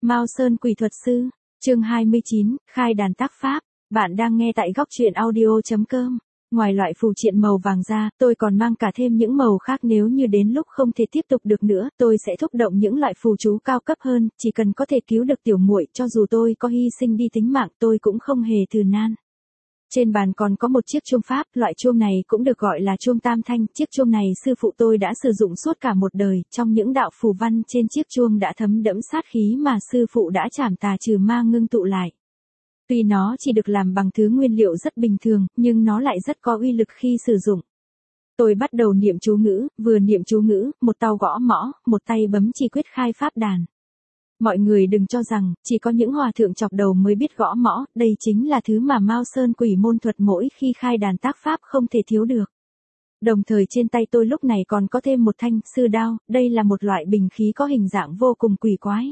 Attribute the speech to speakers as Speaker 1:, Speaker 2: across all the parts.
Speaker 1: Mao Sơn Quỷ Thuật Sư, chương 29, khai đàn tác pháp. Bạn đang nghe tại góc truyện audio.com. Ngoài loại phù triện màu vàng ra, tôi còn mang cả thêm những màu khác, nếu như đến lúc không thể tiếp tục được nữa, tôi sẽ thúc động những loại phù chú cao cấp hơn, chỉ cần có thể cứu được tiểu muội, cho dù tôi có hy sinh đi tính mạng, tôi cũng không hề từ nan. Trên bàn còn có một chiếc chuông pháp, loại chuông này cũng được gọi là chuông tam thanh, chiếc chuông này sư phụ tôi đã sử dụng suốt cả một đời, trong những đạo phù văn trên chiếc chuông đã thấm đẫm sát khí mà sư phụ đã trảm tà trừ ma ngưng tụ lại. Tuy nó chỉ được làm bằng thứ nguyên liệu rất bình thường, nhưng nó lại rất có uy lực khi sử dụng. Tôi bắt đầu niệm chú ngữ, vừa niệm chú ngữ, một tay gõ mõ, một tay bấm chỉ quyết khai pháp đàn. Mọi người đừng cho rằng, chỉ có những hòa thượng chọc đầu mới biết gõ mõ, đây chính là thứ mà Mao Sơn Quỷ môn thuật mỗi khi khai đàn tác pháp không thể thiếu được. Đồng thời trên tay tôi lúc này còn có thêm một thanh sư đao, đây là một loại bình khí có hình dạng vô cùng quỷ quái.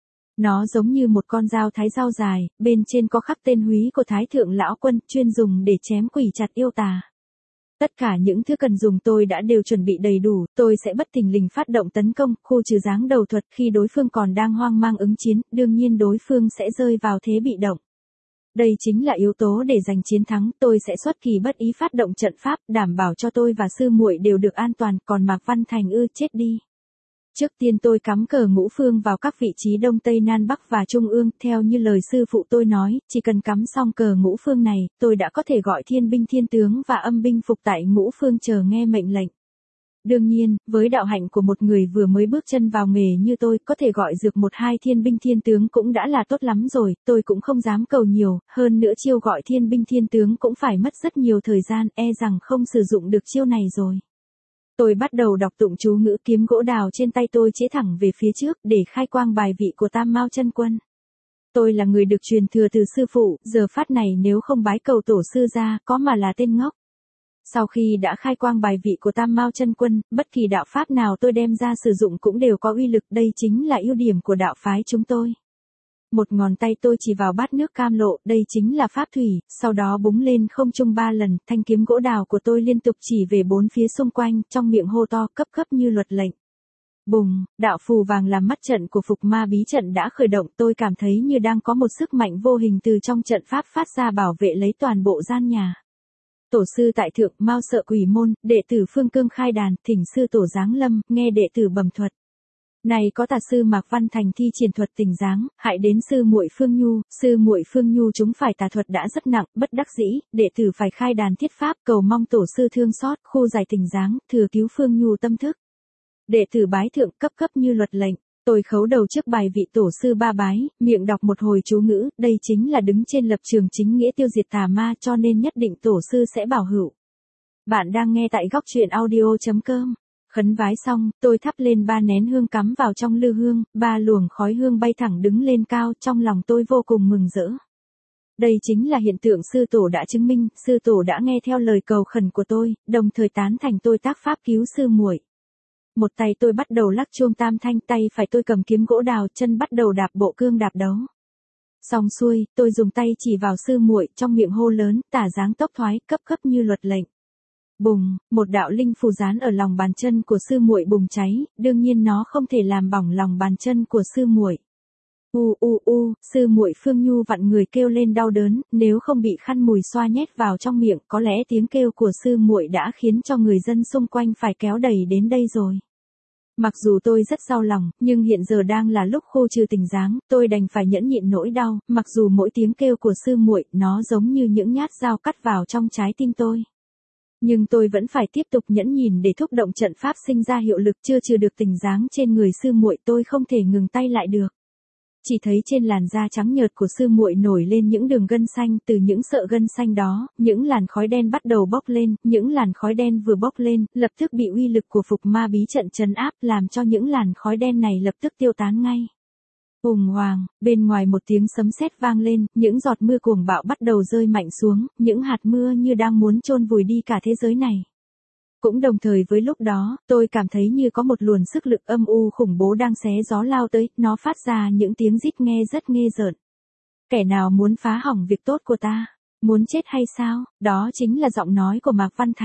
Speaker 1: Nó giống như một con dao thái dao dài, bên trên có khắc tên húy của Thái Thượng Lão Quân, chuyên dùng để chém quỷ chặt yêu tà. Tất cả những thứ cần dùng tôi đã đều chuẩn bị đầy đủ, tôi sẽ bất thình lình phát động tấn công, khu trừ giáng đầu thuật khi đối phương còn đang hoang mang ứng chiến, đương nhiên đối phương sẽ rơi vào thế bị động. Đây chính là yếu tố để giành chiến thắng, tôi sẽ xuất kỳ bất ý phát động trận pháp, đảm bảo cho tôi và sư muội đều được an toàn, còn Mạc Văn Thành chết đi. Trước tiên tôi cắm cờ ngũ phương vào các vị trí Đông Tây Nam Bắc và Trung ương, theo như lời sư phụ tôi nói, chỉ cần cắm xong cờ ngũ phương này, tôi đã có thể gọi thiên binh thiên tướng và âm binh phục tại ngũ phương chờ nghe mệnh lệnh. Đương nhiên, với đạo hạnh của một người vừa mới bước chân vào nghề như tôi, có thể gọi dược một hai thiên binh thiên tướng cũng đã là tốt lắm rồi, tôi cũng không dám cầu nhiều, hơn nữa chiêu gọi thiên binh thiên tướng cũng phải mất rất nhiều thời gian, e rằng không sử dụng được chiêu này rồi. Tôi bắt đầu đọc tụng chú ngữ, kiếm gỗ đào trên tay tôi chĩa thẳng về phía trước để khai quang bài vị của Tam Mao Chân Quân. Tôi là người được truyền thừa từ sư phụ, giờ phát này nếu không bái cầu tổ sư ra, có mà là tên ngốc. Sau khi đã khai quang bài vị của Tam Mao Chân Quân, bất kỳ đạo pháp nào tôi đem ra sử dụng cũng đều có uy lực, đây chính là ưu điểm của đạo phái chúng tôi. Một ngón tay tôi chỉ vào bát nước cam lộ, đây chính là pháp thủy, sau đó búng lên không trung 3 lần, thanh kiếm gỗ đào của tôi liên tục chỉ về bốn phía xung quanh, trong miệng hô to cấp cấp như luật lệnh. Bùng, đạo phù vàng làm mắt trận của phục ma bí trận đã khởi động, tôi cảm thấy như đang có một sức mạnh vô hình từ trong trận pháp phát ra bảo vệ lấy toàn bộ gian nhà. Tổ sư tại thượng, Mao Sợ Quỷ môn, đệ tử Phương Cương khai đàn, thỉnh sư tổ giáng lâm, nghe đệ tử bẩm thuật. Này có tà sư Mạc Văn Thành thi triển thuật tình giáng, hại đến sư muội Phương Nhu chúng phải tà thuật đã rất nặng, bất đắc dĩ, đệ tử phải khai đàn thiết pháp, cầu mong tổ sư thương xót, khu giải tình giáng, thừa cứu Phương Nhu tâm thức. Đệ tử bái thượng, cấp cấp như luật lệnh. Tôi khấu đầu trước bài vị tổ sư 3 bái, miệng đọc một hồi chú ngữ, đây chính là đứng trên lập trường chính nghĩa tiêu diệt tà ma, cho nên nhất định tổ sư sẽ bảo hữu. Bạn đang nghe tại góc truyện audio.com. Khấn vái xong, tôi thắp lên 3 nén hương cắm vào trong lư hương, 3 luồng khói hương bay thẳng đứng lên cao, trong lòng tôi vô cùng mừng rỡ. Đây chính là hiện tượng sư tổ đã chứng minh, sư tổ đã nghe theo lời cầu khẩn của tôi, đồng thời tán thành tôi tác pháp cứu sư muội. Một tay tôi bắt đầu lắc chuông tam thanh, tay phải tôi cầm kiếm gỗ đào, chân bắt đầu đạp bộ cương đạp đấu. Xong xuôi, tôi dùng tay chỉ vào sư muội, trong miệng hô lớn, tả giáng tốc thoái, cấp cấp như luật lệnh. Bùng, một đạo linh phù dán ở lòng bàn chân của sư muội bùng cháy, đương nhiên nó không thể làm bỏng lòng bàn chân của sư muội. Sư muội Phương Nhu vặn người kêu lên đau đớn, nếu không bị khăn mùi xoa nhét vào trong miệng, có lẽ tiếng kêu của sư muội đã khiến cho người dân xung quanh phải kéo đầy đến đây rồi. Mặc dù tôi rất đau lòng, nhưng hiện giờ đang là lúc khô trừ tình giáng, tôi đành phải nhẫn nhịn nỗi đau, mặc dù mỗi tiếng kêu của sư muội, nó giống như những nhát dao cắt vào trong trái tim tôi. Nhưng tôi vẫn phải tiếp tục nhẫn nhịn để thúc động trận pháp sinh ra hiệu lực, chưa trừ được tình giáng trên người sư muội, tôi không thể ngừng tay lại được. Chỉ thấy trên làn da trắng nhợt của sư muội nổi lên những đường gân xanh, từ những sợi gân xanh đó, những làn khói đen bắt đầu bốc lên, những làn khói đen vừa bốc lên, lập tức bị uy lực của phục ma bí trận trấn áp, làm cho những làn khói đen này lập tức tiêu tán ngay. Hùng hoàng, bên ngoài một tiếng sấm sét vang lên, những giọt mưa cuồng bạo bắt đầu rơi mạnh xuống, những hạt mưa như đang muốn chôn vùi đi cả thế giới này. Cũng đồng thời với lúc đó, tôi cảm thấy như có một luồng sức lực âm u khủng bố đang xé gió lao tới, nó phát ra những tiếng rít nghe rất ghê rợn. Kẻ nào muốn phá hỏng việc tốt của ta? Muốn chết hay sao? Đó chính là giọng nói của Mạc Văn Thành.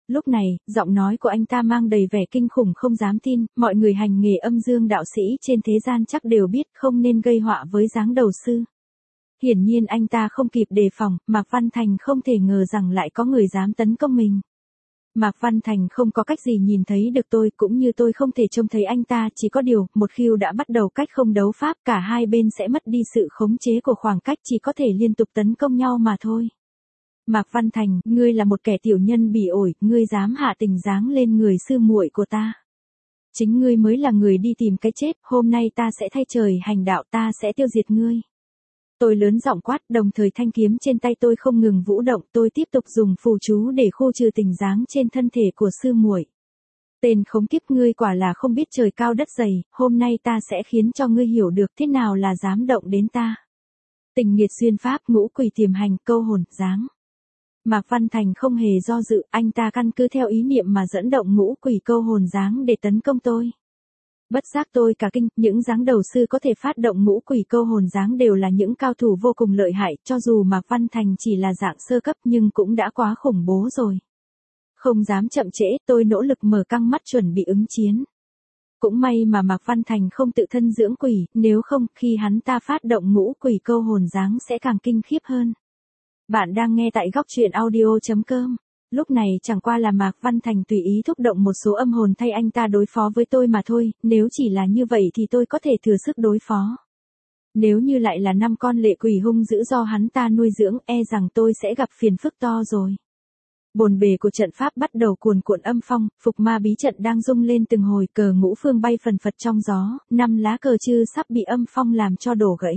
Speaker 1: Lúc này, giọng nói của anh ta mang đầy vẻ kinh khủng không dám tin, mọi người hành nghề âm dương đạo sĩ trên thế gian chắc đều biết không nên gây họa với dáng đầu sư. Hiển nhiên anh ta không kịp đề phòng, Mạc Văn Thành không thể ngờ rằng lại có người dám tấn công mình. Mạc Văn Thành không có cách gì nhìn thấy được tôi, cũng như tôi không thể trông thấy anh ta, chỉ có điều, một khi đã bắt đầu cách không đấu pháp, cả hai bên sẽ mất đi sự khống chế của khoảng cách, chỉ có thể liên tục tấn công nhau mà thôi. Mạc Văn Thành, ngươi là một kẻ tiểu nhân bỉ ổi, ngươi dám hạ tình giáng lên người sư muội của ta. Chính ngươi mới là người đi tìm cái chết, hôm nay ta sẽ thay trời hành đạo, ta sẽ tiêu diệt ngươi. Tôi lớn giọng quát, đồng thời thanh kiếm trên tay tôi không ngừng vũ động, tôi tiếp tục dùng phù chú để khu trừ tình giáng trên thân thể của sư muội. Tên khốn kiếp, ngươi quả là không biết trời cao đất dày, hôm nay ta sẽ khiến cho ngươi hiểu được thế nào là dám động đến ta. Tình nghiệt xuyên pháp, ngũ quỷ tiềm hành, câu hồn, giáng. Mạc Văn Thành không hề do dự, anh ta căn cứ theo ý niệm mà dẫn động ngũ quỷ câu hồn giáng để tấn công tôi. Bất giác tôi cả kinh, những giáng đầu sư có thể phát động ngũ quỷ câu hồn giáng đều là những cao thủ vô cùng lợi hại, cho dù Mạc Văn Thành chỉ là dạng sơ cấp nhưng cũng đã quá khủng bố rồi. Không dám chậm trễ, tôi nỗ lực mở căng mắt chuẩn bị ứng chiến. Cũng may mà Mạc Văn Thành không tự thân dưỡng quỷ, nếu không, khi hắn ta phát động ngũ quỷ câu hồn giáng sẽ càng kinh khiếp hơn. Bạn đang nghe tại góc truyện audio.com. Lúc này chẳng qua là Mạc Văn Thành tùy ý thúc động một số âm hồn thay anh ta đối phó với tôi mà thôi, nếu chỉ là như vậy thì tôi có thể thừa sức đối phó. Nếu như lại là 5 con lệ quỷ hung dữ do hắn ta nuôi dưỡng, e rằng tôi sẽ gặp phiền phức to rồi. Bồn bề của trận pháp bắt đầu cuồn cuộn âm phong, phục ma bí trận đang rung lên từng hồi, cờ ngũ phương bay phần phật trong gió, 5 lá cờ chư sắp bị âm phong làm cho đổ gãy.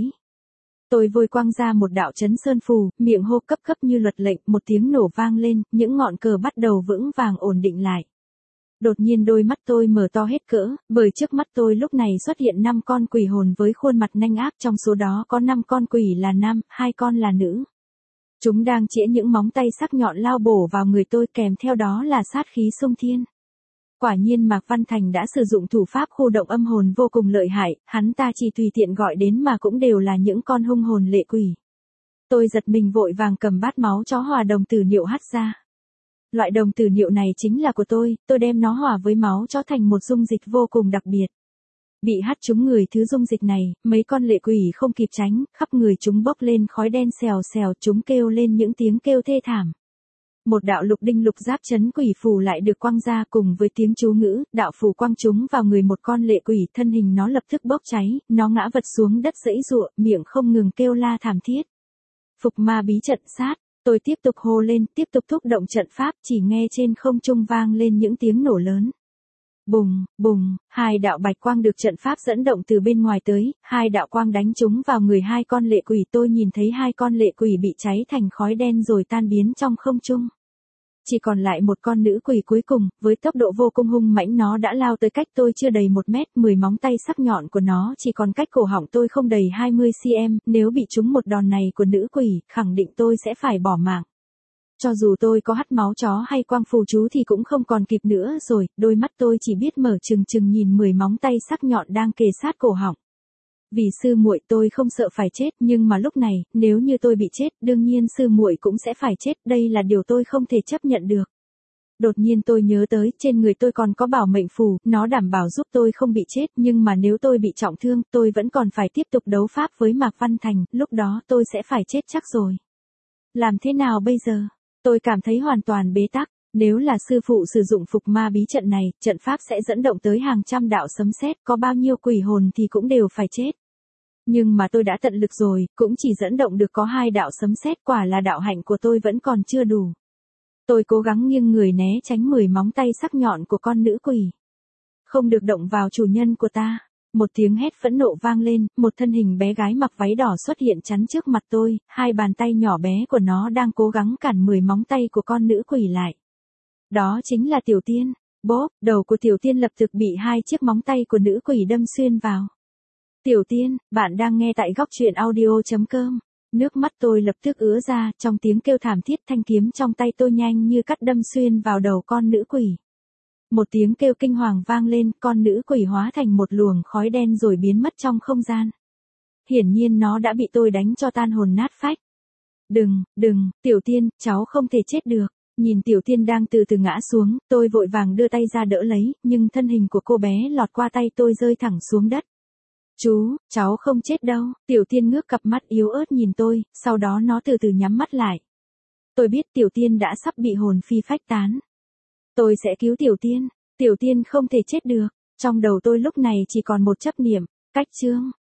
Speaker 1: Tôi vội quăng ra một đạo chấn sơn phù, miệng hô cấp cấp như luật lệnh, một tiếng nổ vang lên, những ngọn cờ bắt đầu vững vàng ổn định lại. Đột nhiên đôi mắt tôi mở to hết cỡ, bởi trước mắt tôi lúc này xuất hiện 5 con quỷ hồn với khuôn mặt nanh ác, trong số đó có 5 con quỷ là nam, 2 con là nữ. Chúng đang chĩa những móng tay sắc nhọn lao bổ vào người tôi, kèm theo đó là sát khí xung thiên. Quả nhiên Mạc Văn Thành đã sử dụng thủ pháp khu động âm hồn vô cùng lợi hại, hắn ta chỉ tùy tiện gọi đến mà cũng đều là những con hung hồn lệ quỷ. Tôi giật mình vội vàng cầm bát máu chó hòa đồng tử niệu hắt ra. Loại đồng tử niệu này chính là của tôi đem nó hòa với máu chó thành một dung dịch vô cùng đặc biệt. Bị hắt trúng người thứ dung dịch này, mấy con lệ quỷ không kịp tránh, khắp người chúng bốc lên khói đen xèo xèo, chúng kêu lên những tiếng kêu thê thảm. Một đạo lục đinh lục giáp chấn quỷ phù lại được quăng ra cùng với tiếng chú ngữ, đạo phù quăng chúng vào người một con lệ quỷ, thân hình nó lập tức bốc cháy, nó ngã vật xuống đất giãy giụa, miệng không ngừng kêu la thảm thiết. Phục ma bí trận sát, tôi tiếp tục hô lên, tiếp tục thúc động trận pháp, chỉ nghe trên không trung vang lên những tiếng nổ lớn. Bùng, bùng, 2 đạo bạch quang được trận pháp dẫn động từ bên ngoài tới, 2 đạo quang đánh trúng vào người 2 con lệ quỷ, tôi nhìn thấy 2 con lệ quỷ bị cháy thành khói đen rồi tan biến trong không trung. Chỉ còn lại một con nữ quỷ cuối cùng, với tốc độ vô cùng hung mãnh nó đã lao tới cách tôi chưa đầy 1 mét, 10 móng tay sắc nhọn của nó chỉ còn cách cổ họng tôi không đầy 20 cm, nếu bị trúng một đòn này của nữ quỷ, khẳng định tôi sẽ phải bỏ mạng. Cho dù tôi có hắt máu chó hay quang phù chú thì cũng không còn kịp nữa rồi, đôi mắt tôi chỉ biết mở trừng trừng nhìn 10 móng tay sắc nhọn đang kề sát cổ họng. Vì sư muội tôi không sợ phải chết, nhưng mà lúc này, nếu như tôi bị chết, đương nhiên sư muội cũng sẽ phải chết, đây là điều tôi không thể chấp nhận được. Đột nhiên tôi nhớ tới, trên người tôi còn có bảo mệnh phù, nó đảm bảo giúp tôi không bị chết, nhưng mà nếu tôi bị trọng thương, tôi vẫn còn phải tiếp tục đấu pháp với Mạc Văn Thành, lúc đó tôi sẽ phải chết chắc rồi. Làm thế nào bây giờ? Tôi cảm thấy hoàn toàn bế tắc. Nếu là sư phụ sử dụng phục ma bí trận này, trận pháp sẽ dẫn động tới hàng trăm đạo sấm sét, có bao nhiêu quỷ hồn thì cũng đều phải chết. Nhưng mà tôi đã tận lực rồi, cũng chỉ dẫn động được có 2 đạo sấm sét, quả là đạo hạnh của tôi vẫn còn chưa đủ. Tôi cố gắng nghiêng người né tránh 10 móng tay sắc nhọn của con nữ quỷ. Không được động vào chủ nhân của ta. Một tiếng hét phẫn nộ vang lên, một thân hình bé gái mặc váy đỏ xuất hiện chắn trước mặt tôi, 2 bàn tay nhỏ bé của nó đang cố gắng cản 10 móng tay của con nữ quỷ lại. Đó chính là Tiểu Tiên. Bốp, đầu của Tiểu Tiên lập tức bị 2 chiếc móng tay của nữ quỷ đâm xuyên vào. Tiểu Tiên, bạn đang nghe tại góc truyện audio.com. Nước mắt tôi lập tức ứa ra, trong tiếng kêu thảm thiết, thanh kiếm trong tay tôi nhanh như cắt đâm xuyên vào đầu con nữ quỷ. Một tiếng kêu kinh hoàng vang lên, con nữ quỷ hóa thành một luồng khói đen rồi biến mất trong không gian. Hiển nhiên nó đã bị tôi đánh cho tan hồn nát phách. Đừng, Tiểu Tiên, cháu không thể chết được. Nhìn Tiểu Tiên đang từ từ ngã xuống, tôi vội vàng đưa tay ra đỡ lấy, nhưng thân hình của cô bé lọt qua tay tôi rơi thẳng xuống đất. Chú, cháu không chết đâu. Tiểu Tiên ngước cặp mắt yếu ớt nhìn tôi, sau đó nó từ từ nhắm mắt lại. Tôi biết Tiểu Tiên đã sắp bị hồn phi phách tán. Tôi sẽ cứu Tiểu Tiên. Tiểu Tiên không thể chết được. Trong đầu tôi lúc này chỉ còn một chấp niệm, cách chương.